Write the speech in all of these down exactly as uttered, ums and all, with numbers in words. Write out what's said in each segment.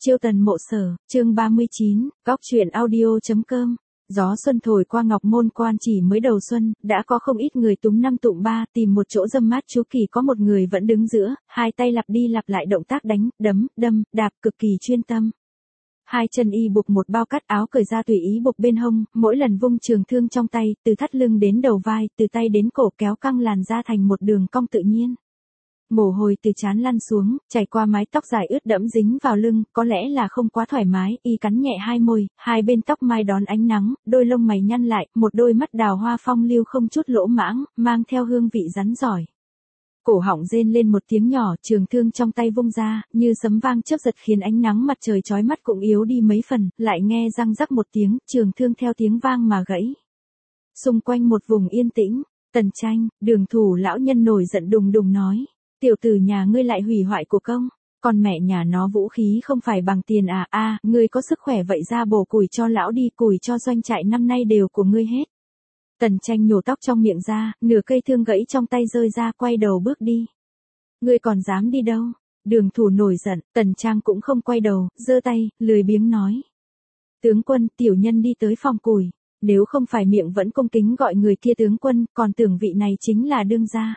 Chiêu tần mộ sở, chương ba mươi chín, góc truyện audio.com. Gió xuân thổi qua Ngọc Môn Quan, chỉ mới đầu xuân, đã có không ít người túm năm tụm ba, tìm một chỗ râm mát trú kỳ. Có một người vẫn đứng giữa, hai tay lặp đi lặp lại động tác đánh, đấm, đâm, đạp cực kỳ chuyên tâm. Hai chân y buộc một bao cắt, áo cởi ra tùy ý buộc bên hông, mỗi lần vung trường thương trong tay, từ thắt lưng đến đầu vai, từ tay đến cổ kéo căng làn da thành một đường cong tự nhiên. Mồ hôi từ trán lăn xuống, chảy qua mái tóc dài ướt đẫm dính vào lưng, có lẽ là không quá thoải mái, y cắn nhẹ hai môi, hai bên tóc mai đón ánh nắng, đôi lông mày nhăn lại, một đôi mắt đào hoa phong lưu không chút lỗ mãng, mang theo hương vị rắn giỏi. Cổ họng rên lên một tiếng nhỏ, trường thương trong tay vung ra, như sấm vang chớp giật khiến ánh nắng mặt trời chói mắt cũng yếu đi mấy phần, lại nghe răng rắc một tiếng, trường thương theo tiếng vang mà gãy. Xung quanh một vùng yên tĩnh, Tần Tranh, Đường Thủ lão nhân nổi giận đùng đùng nói. Tiểu tử nhà ngươi lại hủy hoại của công, còn mẹ nhà nó vũ khí không phải bằng tiền à, a, à, ngươi có sức khỏe vậy ra bổ củi cho lão đi, củi cho doanh trại năm nay đều của ngươi hết. Tần Tranh nhổ tóc trong miệng ra, nửa cây thương gãy trong tay rơi ra, quay đầu bước đi. Ngươi còn dám đi đâu? Đường Thủ nổi giận, Tần Trang cũng không quay đầu, giơ tay, lười biếng nói. Tướng quân, tiểu nhân đi tới phòng củi, nếu không phải miệng vẫn cung kính gọi người kia tướng quân, còn tưởng vị này chính là đương gia.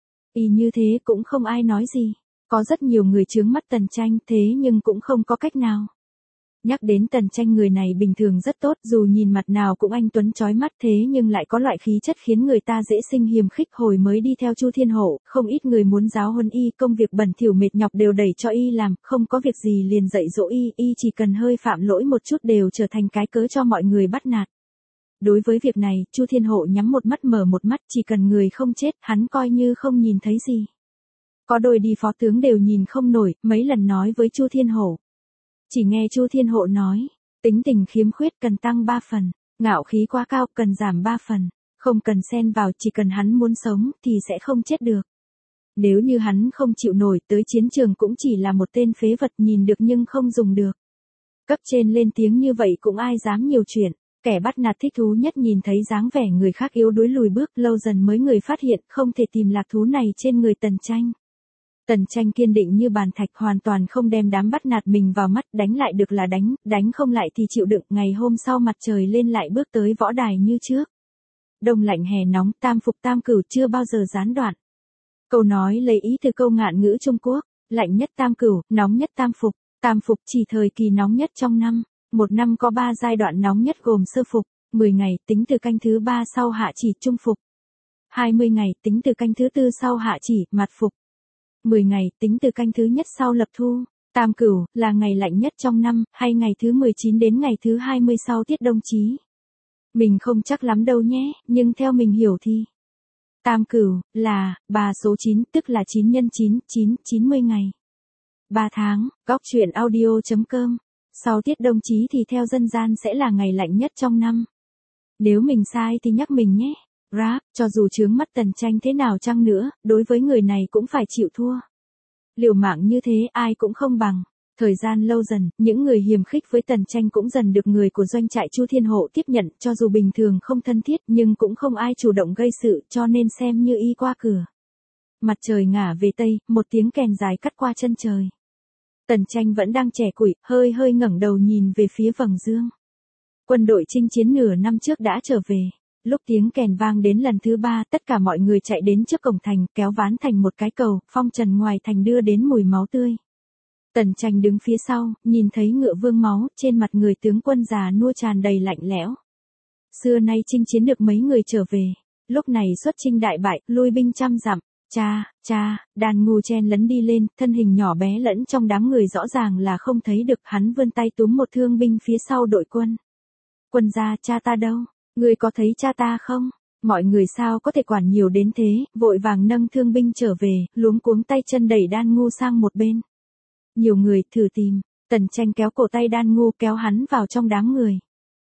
Y như thế cũng không ai nói gì. Có rất nhiều người chướng mắt Tần Tranh thế nhưng cũng không có cách nào. Nhắc đến Tần Tranh, người này bình thường rất tốt, dù nhìn mặt nào cũng anh tuấn chói mắt, thế nhưng lại có loại khí chất khiến người ta dễ sinh hiềm khích. Hồi mới đi theo Chu Thiên Hổ, không ít người muốn giáo huấn y, công việc bẩn thỉu mệt nhọc đều đẩy cho y làm, không có việc gì liền dạy dỗ y, y chỉ cần hơi phạm lỗi một chút đều trở thành cái cớ cho mọi người bắt nạt. Đối với việc này, Chu Thiên Hộ nhắm một mắt mở một mắt, chỉ cần người không chết, hắn coi như không nhìn thấy gì. Có đôi đi phó tướng đều nhìn không nổi, mấy lần nói với Chu Thiên Hộ. Chỉ nghe Chu Thiên Hộ nói, tính tình khiếm khuyết cần tăng ba phần, ngạo khí quá cao cần giảm ba phần, không cần xen vào, chỉ cần hắn muốn sống thì sẽ không chết được. Nếu như hắn không chịu nổi, tới chiến trường cũng chỉ là một tên phế vật, nhìn được nhưng không dùng được. Cấp trên lên tiếng như vậy cũng ai dám nhiều chuyện. Kẻ bắt nạt thích thú nhất nhìn thấy dáng vẻ người khác yếu đuối lùi bước, lâu dần mới người phát hiện không thể tìm lạc thú này trên người Tần Tranh. Tần Tranh kiên định như bàn thạch, hoàn toàn không đem đám bắt nạt mình vào mắt, đánh lại được là đánh, đánh không lại thì chịu đựng. Ngày hôm sau mặt trời lên lại bước tới võ đài như trước. Đông lạnh hè nóng, tam phục tam cửu chưa bao giờ gián đoạn. Câu nói lấy ý từ câu ngạn ngữ Trung Quốc, lạnh nhất tam cửu, nóng nhất tam phục, tam phục chỉ thời kỳ nóng nhất trong năm. Một năm có ba giai đoạn nóng nhất gồm sơ phục, mười ngày tính từ canh thứ ba sau hạ chỉ trung phục. hai mươi ngày tính từ canh thứ tư sau hạ chỉ mặt phục. mười ngày tính từ canh thứ nhất sau lập thu. Tam cửu là ngày lạnh nhất trong năm, hay ngày thứ mười chín đến ngày thứ hai mươi sau tiết đông chí. Mình không chắc lắm đâu nhé, nhưng theo mình hiểu thì tam cửu là ba số chín, tức là chín nhân chín, chín, chín mươi ngày. ba tháng, góc truyện audio.com. Sau tiết đông chí thì theo dân gian sẽ là ngày lạnh nhất trong năm. Nếu mình sai thì nhắc mình nhé. Rap, cho dù chướng mắt Tần Tranh thế nào chăng nữa, đối với người này cũng phải chịu thua. Liều mạng như thế ai cũng không bằng. Thời gian lâu dần, những người hiềm khích với Tần Tranh cũng dần được người của doanh trại Chu Thiên Hộ tiếp nhận, cho dù bình thường không thân thiết nhưng cũng không ai chủ động gây sự, cho nên xem như y qua cửa. Mặt trời ngả về tây, một tiếng kèn dài cắt qua chân trời. Tần Tranh vẫn đang chẻ củi, hơi hơi ngẩng đầu nhìn về phía vầng dương. Quân đội chinh chiến nửa năm trước đã trở về. Lúc tiếng kèn vang đến lần thứ ba, tất cả mọi người chạy đến trước cổng thành, kéo ván thành một cái cầu, phong trần ngoài thành đưa đến mùi máu tươi. Tần Tranh đứng phía sau, nhìn thấy ngựa vương máu, trên mặt người tướng quân già nua tràn đầy lạnh lẽo. Xưa nay chinh chiến được mấy người trở về, lúc này xuất chinh đại bại, lui binh trăm dặm. Cha, cha, Đan Ngu chen lấn đi lên, thân hình nhỏ bé lẫn trong đám người rõ ràng là không thấy được, hắn vươn tay túm một thương binh phía sau đội quân. Quân gia, cha ta đâu? Ngươi có thấy cha ta không? Mọi người sao có thể quản nhiều đến thế, vội vàng nâng thương binh trở về, luống cuống tay chân đẩy Đan Ngu sang một bên. Nhiều người thử tìm, Tần Tranh kéo cổ tay Đan Ngu kéo hắn vào trong đám người.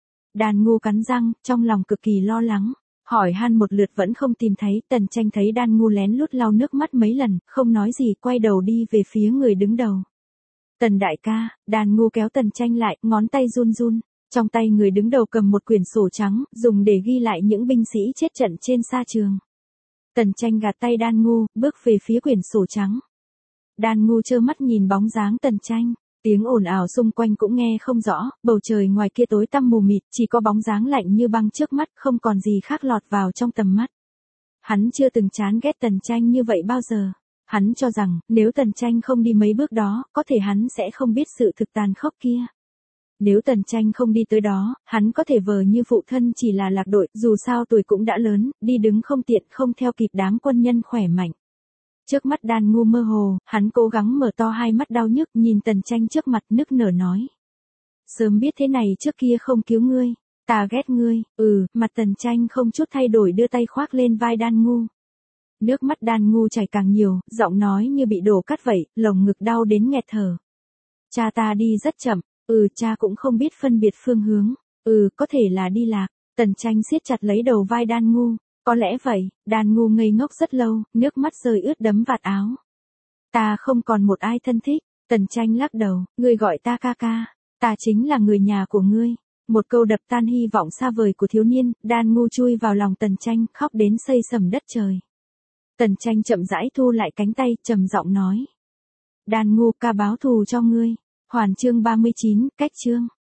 Đan Ngu cắn răng, trong lòng cực kỳ lo lắng. Hỏi han một lượt vẫn không tìm thấy, Tần Tranh thấy Đan Ngu lén lút lau nước mắt mấy lần, không nói gì, quay đầu đi về phía người đứng đầu. Tần đại ca, Đan Ngu kéo Tần Tranh lại, ngón tay run run. Trong tay người đứng đầu cầm một quyển sổ trắng, dùng để ghi lại những binh sĩ chết trận trên sa trường. Tần Tranh gạt tay Đan Ngu, bước về phía quyển sổ trắng. Đan Ngu trơ mắt nhìn bóng dáng Tần Tranh. Tiếng ồn ào xung quanh cũng nghe không rõ, bầu trời ngoài kia tối tăm mù mịt, chỉ có bóng dáng lạnh như băng trước mắt, không còn gì khác lọt vào trong tầm mắt. Hắn chưa từng chán ghét Tần Tranh như vậy bao giờ. Hắn cho rằng, nếu Tần Tranh không đi mấy bước đó, có thể hắn sẽ không biết sự thực tàn khốc kia. Nếu Tần Tranh không đi tới đó, hắn có thể vờ như phụ thân chỉ là lạc đội, dù sao tuổi cũng đã lớn, đi đứng không tiện, không theo kịp đám quân nhân khỏe mạnh. Trước mắt Đan Ngu mơ hồ, hắn cố gắng mở to hai mắt đau nhức, nhìn Tần Tranh trước mặt nức nở nói. Sớm biết thế này trước kia không cứu ngươi, ta ghét ngươi, ừ, mặt Tần Tranh không chút thay đổi đưa tay khoác lên vai Đan Ngu. Nước mắt Đan Ngu chảy càng nhiều, giọng nói như bị đổ cắt vậy, lồng ngực đau đến nghẹt thở. Cha ta đi rất chậm, ừ, cha cũng không biết phân biệt phương hướng, ừ, có thể là đi lạc. Tần Tranh siết chặt lấy đầu vai Đan Ngu. Có lẽ vậy, Đan Ngu ngây ngốc rất lâu, nước mắt rơi ướt đẫm vạt áo. Ta không còn một ai thân thích. Tần Tranh lắc đầu, ngươi gọi ta ca ca, ta chính là người nhà của ngươi. Một câu đập tan hy vọng xa vời của thiếu niên, Đan Ngu chui vào lòng Tần Tranh, khóc đến xây sầm đất trời. Tần Tranh chậm rãi thu lại cánh tay, trầm giọng nói. Đan Ngu, ca báo thù cho ngươi. Hoàn chương ba mươi chín, cách chương.